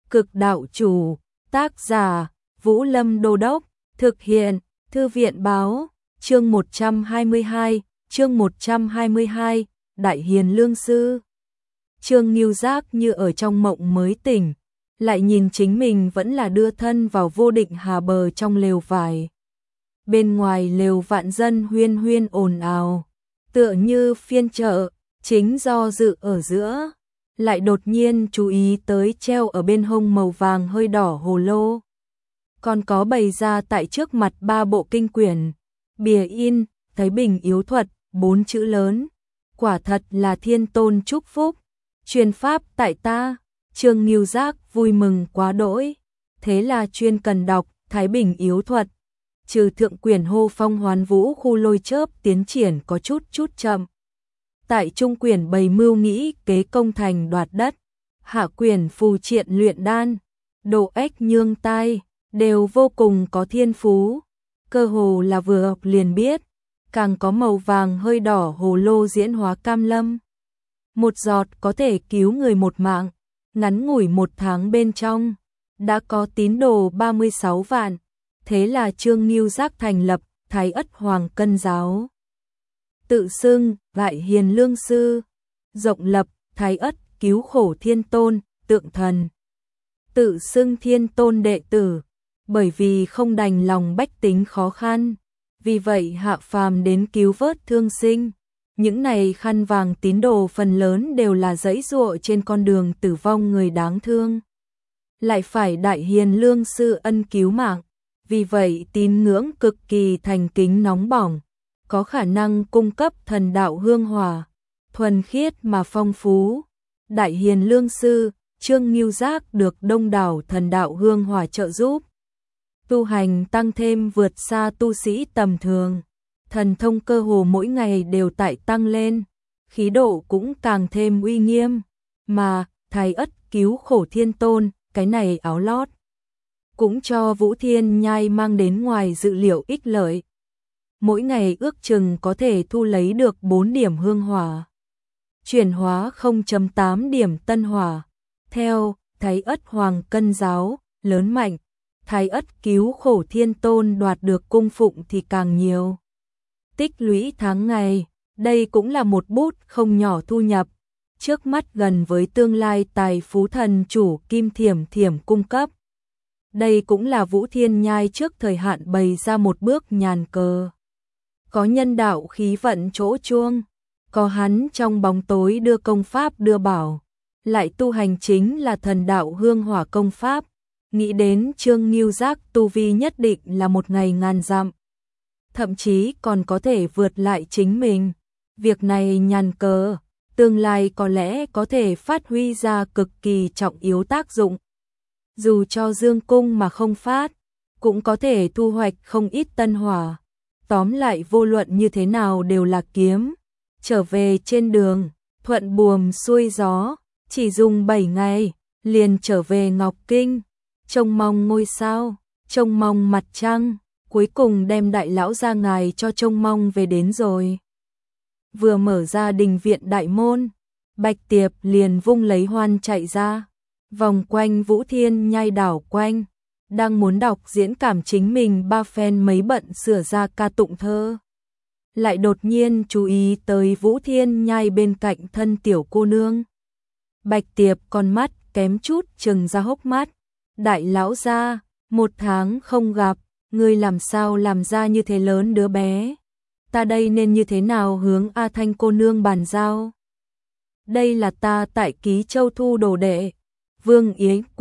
Cực đạo chủ, tác giả, Vũ Lâm Đô Đốc, thực hiện, Thư viện báo, chương 122, Đại Hiền Lương Sư. Trương Ngưu Giác như ở trong mộng mới tỉnh, lại nhìn chính mình vẫn là đưa thân vào vô định hà bờ trong lều vải. Bên ngoài lều vạn dân huyên huyên ồn ào, tựa như phiên chợ, chính do dự ở giữa, lại đột nhiên chú ý tới treo ở bên hông màu vàng hơi đỏ hồ lô. Còn có bày ra tại trước mặt 3 bộ kinh quyển, bìa in, Thái Bình Yếu Thuật, 4 chữ lớn. Quả thật là thiên tôn chúc phúc, truyền pháp tại ta. Trương Ngưu Giác vui mừng quá đỗi, thế là chuyên cần đọc Thái Bình Yếu Thuật. Trừ thượng quyển hô phong hoán vũ khu lôi chớp tiến triển có chút chậm. Tại trung quyển bày mưu nghĩ kế công thành đoạt đất, hạ quyển phù triện luyện đan, độ ếch nhương tai, đều vô cùng có thiên phú. Cơ hồ là vừa học liền biết, càng có màu vàng hơi đỏ hồ lô diễn hóa cam lâm. Một giọt có thể cứu người một mạng, ngắn ngủi 1 tháng bên trong, đã có tín đồ 36 vạn. Thế là Trương Ngưu Giác thành lập Thái Ất Hoàng Cân Giáo. Tự xưng Đại Hiền Lương Sư, rộng lập Thái Ất Cứu Khổ Thiên Tôn, tượng thần. Tự xưng Thiên Tôn đệ tử, bởi vì không đành lòng bách tính khó khăn, vì vậy hạ phàm đến cứu vớt thương sinh. Những này khăn vàng tín đồ phần lớn đều là giãy giụa trên con đường tử vong người đáng thương, lại phải Đại Hiền Lương Sư ân cứu mạng, vì vậy tín ngưỡng cực kỳ thành kính nóng bỏng, có khả năng cung cấp thần đạo hương hỏa, thuần khiết mà phong phú. Đại Hiền Lương Sư, Trương Ngưu Giác được đông đảo thần đạo hương hỏa trợ giúp, tu hành tăng thêm vượt xa tu sĩ tầm thường, thần thông cơ hồ mỗi ngày đều tại tăng lên, khí độ cũng càng thêm uy nghiêm, mà Thái Ất Cứu Khổ Thiên Tôn, cái này áo lót, cũng cho Vũ Thiên Nhai mang đến ngoài dự liệu ích lợi. Mỗi ngày ước chừng có thể thu lấy được 4 điểm hương hỏa, chuyển hóa 0.8 điểm tân hỏa. Theo Thái Ất Hoàng Cân Giáo, lớn mạnh, Thái Ất Cứu Khổ Thiên Tôn đoạt được cung phụng thì càng nhiều. Tích lũy tháng ngày, đây cũng là một bút không nhỏ thu nhập, trước mắt gần với tương lai tài phú thần chủ Kim Thiểm Thiểm cung cấp. Đây cũng là Vũ Thiên Nhai trước thời hạn bày ra một bước nhàn cờ. Có nhân đạo khí vận chỗ chuông, có hắn trong bóng tối đưa công pháp đưa bảo, lại tu hành chính là thần đạo hương hỏa công pháp. Nghĩ đến Trương Ngưu Giác tu vi nhất định là một ngày ngàn dặm, thậm chí còn có thể vượt lại chính mình. Việc này nhàn cờ, tương lai có lẽ có thể phát huy ra cực kỳ trọng yếu tác dụng. Dù cho dương cung mà không phát, cũng có thể thu hoạch không ít tân hỏa. Tóm lại vô luận như thế nào đều là kiếm. Trở về trên đường, thuận buồm xuôi gió, chỉ dùng 7 ngày, liền trở về Ngọc Kinh. Trông mong ngôi sao, trông mong mặt trăng, cuối cùng đem đại lão gia ngài cho trông mong về đến rồi. Vừa mở ra đình viện đại môn, Bạch Tiệp liền vung lấy hoan chạy ra, vòng quanh Vũ Thiên Nhai đảo quanh, đang muốn đọc diễn cảm chính mình 3 phen mấy bận sửa ra ca tụng thơ. Lại đột nhiên chú ý tới Vũ Thiên Nhai bên cạnh thân tiểu cô nương. Bạch Tiệp con mắt kém chút trừng ra hốc mắt. Đại lão gia, 1 tháng không gặp, ngươi làm sao làm ra như thế lớn đứa bé? Ta đây nên như thế nào hướng A Thanh cô nương bàn giao? Đây là ta tại Ký Châu thu đồ đệ, Vương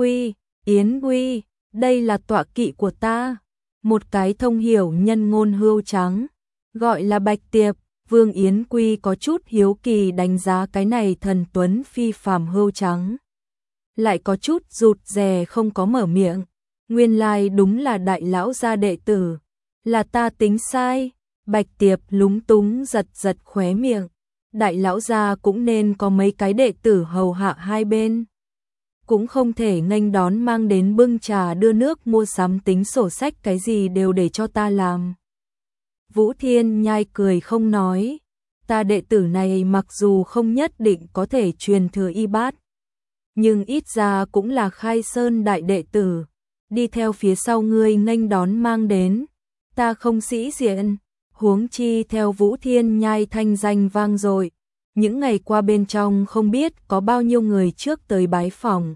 Yến Quy, đây là tọa kỵ của ta. Một cái thông hiểu nhân ngôn hươu trắng, gọi là Bạch Tiệp. Vương Yến Quy có chút hiếu kỳ đánh giá cái này thần tuấn phi phàm hươu trắng, lại có chút rụt rè không có mở miệng. Nguyên lai đúng là đại lão gia đệ tử, là ta tính sai. Bạch Tiệp lúng túng giật khóe miệng. Đại lão gia cũng nên có mấy cái đệ tử hầu hạ hai bên, cũng không thể nghênh đón mang đến bưng trà đưa nước mua sắm tính sổ sách cái gì đều để cho ta làm. Vũ Thiên Nhai cười không nói, ta đệ tử này mặc dù không nhất định có thể truyền thừa y bát, nhưng ít ra cũng là Khai Sơn đại đệ tử, đi theo phía sau ngươi nghênh đón mang đến, ta không sĩ diện, huống chi theo Vũ Thiên Nhai thanh danh vang dội, những ngày qua bên trong không biết có bao nhiêu người trước tới bái phỏng.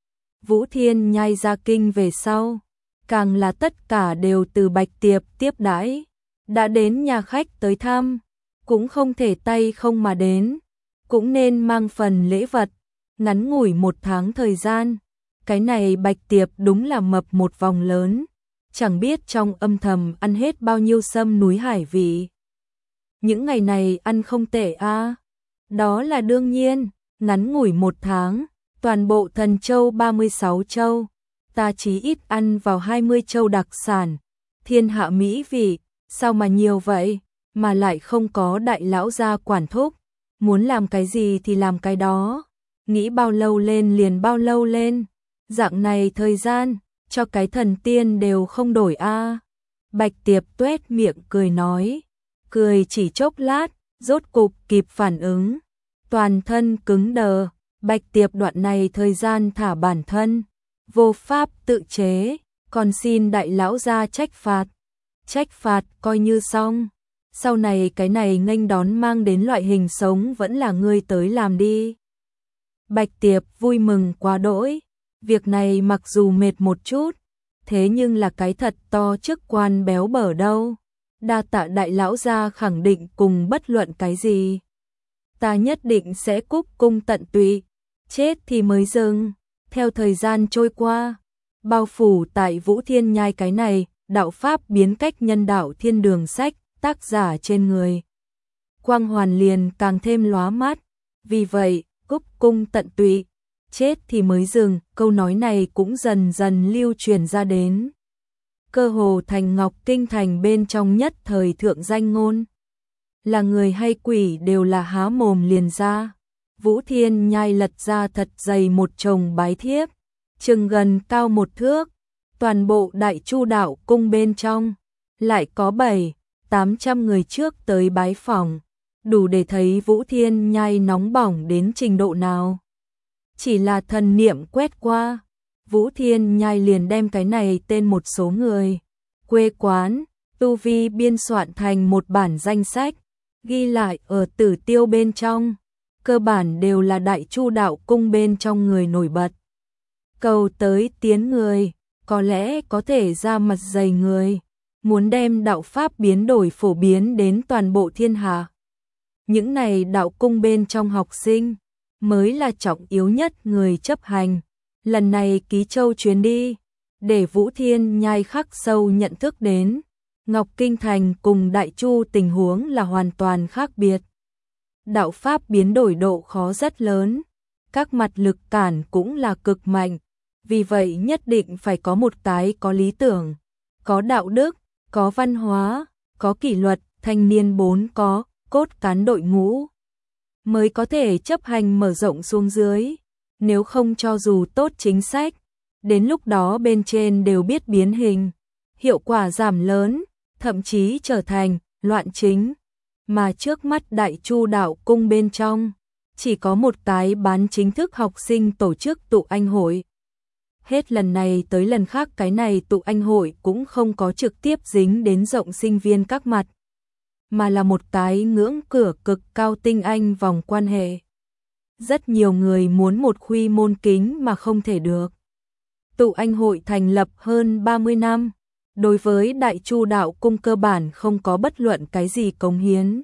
Vũ Thiên Nhai ra kinh về sau, càng là tất cả đều từ Bạch Tiệp tiếp đãi, đã đến nhà khách tới thăm, cũng không thể tay không mà đến, cũng nên mang phần lễ vật, ngắn ngủi 1 tháng thời gian, cái này Bạch Tiệp đúng là mập một vòng lớn, chẳng biết trong âm thầm ăn hết bao nhiêu sâm núi hải vị. Những ngày này ăn không tệ a. Đó là đương nhiên, ngắn ngủi 1 tháng, toàn bộ Thần Châu 36 châu, ta chí ít ăn vào 20 châu đặc sản, thiên hạ mỹ vị, sao mà nhiều vậy, mà lại không có đại lão gia quản thúc, muốn làm cái gì thì làm cái đó, nghĩ bao lâu lên liền bao lâu lên, dạng này thời gian, cho cái thần tiên đều không đổi a. Bạch Tiệp tuét miệng cười nói, cười chỉ chốc lát, rốt cục kịp phản ứng, toàn thân cứng đờ, Bạch Tiệp đoạn này thời gian thả bản thân, vô pháp tự chế, còn xin đại lão gia trách phạt coi như xong, sau này cái này nghênh đón mang đến loại hình sống vẫn là ngươi tới làm đi. Bạch Tiệp vui mừng quá đỗi, việc này mặc dù mệt một chút, thế nhưng là cái thật to chức quan béo bở đâu, đa tạ đại lão gia khẳng định cùng bất luận cái gì. Ta nhất định sẽ cúc cung tận tụy, chết thì mới dừng. Theo thời gian trôi qua, bao phủ tại Vũ Thiên Nhai cái này, đạo pháp biến cách nhân đạo thiên đường sách, tác giả trên người. Quang hoàn liền càng thêm lóa mắt, vì vậy, cúc cung tận tụy, chết thì mới dừng, câu nói này cũng dần dần lưu truyền ra đến. Cơ hồ thành Ngọc Kinh thành bên trong nhất thời thượng danh ngôn. Là người hay quỷ đều là há mồm liền ra. Vũ Thiên Nhai lật ra thật dày một chồng bái thiếp, chừng gần cao 1 thước, toàn bộ Đại Chu đạo cung bên trong, lại có 700-800 người trước tới bái phỏng, đủ để thấy Vũ Thiên Nhai nóng bỏng đến trình độ nào. Chỉ là thần niệm quét qua, Vũ Thiên Nhai liền đem cái này tên một số người, quê quán, tu vi biên soạn thành một bản danh sách, ghi lại ở Tử Tiêu bên trong, cơ bản đều là Đại Chu đạo cung bên trong người nổi bật. Cầu tới tiến người, có lẽ có thể ra mặt dày người, muốn đem đạo pháp biến đổi phổ biến đến toàn bộ thiên hạ. Những này đạo cung bên trong học sinh mới là trọng yếu nhất người chấp hành. Lần này Ký Châu chuyến đi, để Vũ Thiên Nhai khắc sâu nhận thức đến, Ngọc Kinh thành cùng Đại Chu tình huống là hoàn toàn khác biệt. Đạo pháp biến đổi độ khó rất lớn, các mặt lực cản cũng là cực mạnh, vì vậy nhất định phải có một cái có lý tưởng, có đạo đức, có văn hóa, có kỷ luật, thanh niên 4 có, cốt cán đội ngũ, mới có thể chấp hành mở rộng xuống dưới, nếu không cho dù tốt chính sách, đến lúc đó bên trên đều biết biến hình, hiệu quả giảm lớn, thậm chí trở thành loạn chính. Mà trước mắt Đại Chu đạo cung bên trong, chỉ có một cái bán chính thức học sinh tổ chức tụ anh hội. Hết lần này tới lần khác cái này tụ anh hội cũng không có trực tiếp dính đến rộng sinh viên các mặt, mà là một cái ngưỡng cửa cực cao tinh anh vòng quan hệ. Rất nhiều người muốn một khuy môn kính mà không thể được. Tụ anh hội thành lập hơn 30 năm, đối với Đại Chu đạo cung cơ bản không có bất luận cái gì cống hiến.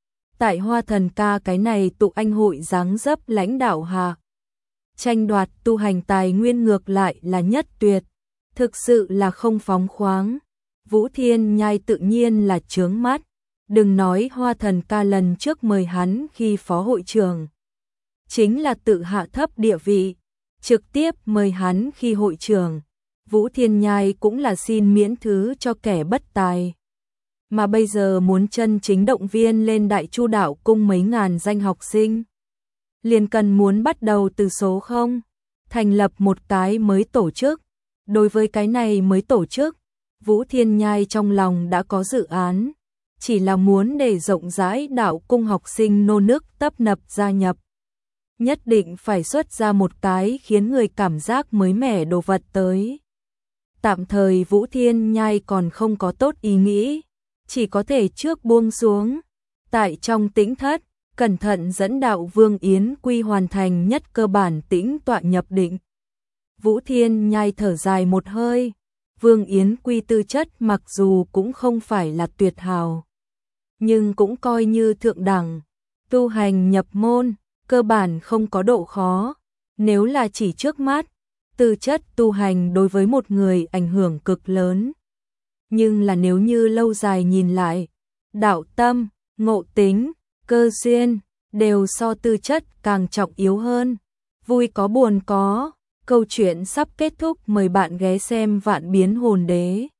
Tại Hoa Thần Ca cái này tụ anh hội dáng dấp lãnh đạo hạ, tranh đoạt tu hành tài nguyên ngược lại là nhất tuyệt, thực sự là không phóng khoáng. Vũ Thiên Nhai tự nhiên là chướng mắt, đừng nói Hoa Thần Ca lần trước mời hắn khi phó hội trưởng, chính là tự hạ thấp địa vị, trực tiếp mời hắn khi hội trưởng. Vũ Thiên Nhai cũng là xin miễn thứ cho kẻ bất tài. Mà bây giờ muốn chân chính động viên lên Đại Chu đạo cung mấy ngàn danh học sinh, liền cần muốn bắt đầu từ số 0, thành lập một cái mới tổ chức. Đối với cái này mới tổ chức, Vũ Thiên Nhai trong lòng đã có dự án, chỉ là muốn để rộng rãi đạo cung học sinh nô nức tấp nập gia nhập. nhất định phải xuất ra một cái khiến người cảm giác mới mẻ đồ vật tới. Tạm thời Vũ Thiên Nhai còn không có tốt ý nghĩ, chỉ có thể trước buông xuống. Tại trong tĩnh thất, cẩn thận dẫn đạo Vương Yến Quy hoàn thành nhất cơ bản tĩnh tọa nhập định. Vũ Thiên Nhai thở dài một hơi, Vương Yến Quy tư chất mặc dù cũng không phải là tuyệt hảo, nhưng cũng coi như thượng đẳng, tu hành nhập môn, cơ bản không có độ khó, nếu là chỉ trước mắt, tư chất tu hành đối với một người ảnh hưởng cực lớn. Nhưng là nếu như lâu dài nhìn lại, đạo tâm, ngộ tính, cơ duyên, đều so tư chất càng trọng yếu hơn. Vui có buồn có, câu chuyện sắp kết thúc, mời bạn ghé xem Vạn Biến Hồn Đế.